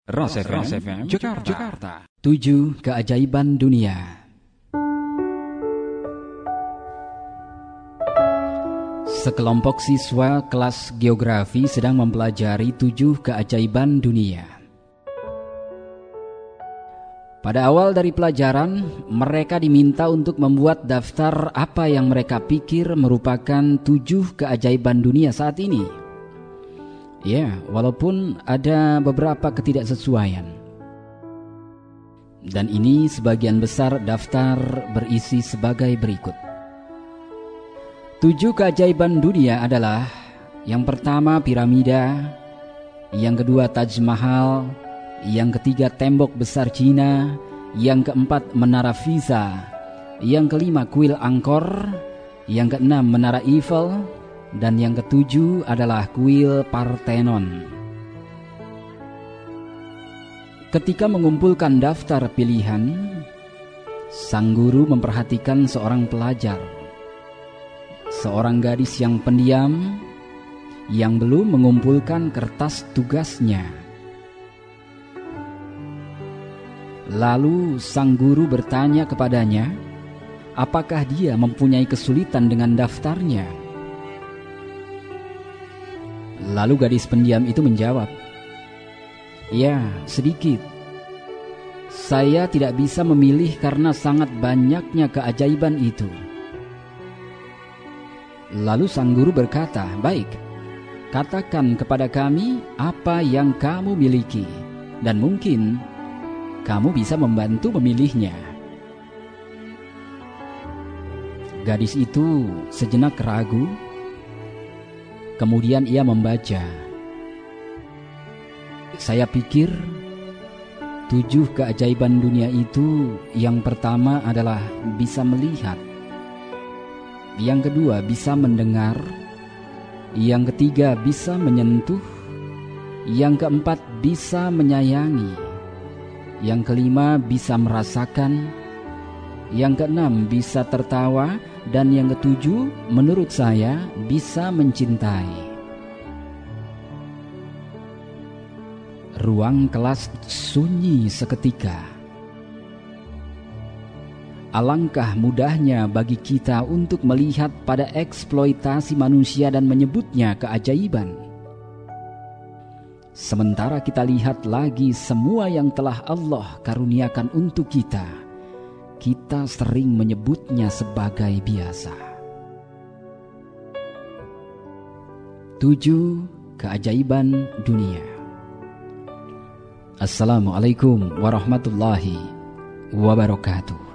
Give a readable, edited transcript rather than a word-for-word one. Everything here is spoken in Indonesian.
Ras FM Jakarta. 7 keajaiban dunia. Sekelompok siswa kelas geografi sedang mempelajari 7 keajaiban dunia. Pada awal dari pelajaran, mereka diminta untuk membuat daftar apa yang mereka pikir merupakan 7 keajaiban dunia saat ini. Ya, walaupun ada beberapa ketidaksesuaian. Dan ini sebagian besar daftar berisi sebagai berikut. 7 keajaiban dunia adalah: yang pertama piramida, yang kedua Taj Mahal, yang ketiga tembok besar Cina, yang keempat menara Pisa, yang kelima kuil Angkor, yang keenam menara Eiffel, dan yang ketujuh adalah kuil Parthenon. Ketika mengumpulkan daftar pilihan, sang guru memperhatikan seorang pelajar, seorang gadis yang pendiam, yang belum mengumpulkan kertas tugasnya. Lalu sang guru bertanya kepadanya, apakah dia mempunyai kesulitan dengan daftarnya? Lalu gadis pendiam itu menjawab, "Ya, sedikit. Saya tidak bisa memilih karena sangat banyaknya keajaiban itu." Lalu sang guru berkata, "Baik, katakan kepada kami apa yang kamu miliki, dan mungkin kamu bisa membantu memilihnya." Gadis itu sejenak ragu. Kemudian ia membaca, "Saya pikir 7 keajaiban dunia itu, yang pertama adalah bisa melihat, yang kedua bisa mendengar, yang ketiga bisa menyentuh, yang keempat bisa menyayangi, yang kelima bisa merasakan, yang keenam bisa tertawa, dan yang ketujuh menurut saya bisa mencintai." Ruang kelas sunyi seketika. Alangkah mudahnya bagi kita untuk melihat pada eksploitasi manusia dan menyebutnya keajaiban. Sementara kita lihat lagi semua yang telah Allah karuniakan untuk kita sering menyebutnya sebagai biasa. 7 keajaiban dunia. Assalamualaikum warahmatullahi wabarakatuh.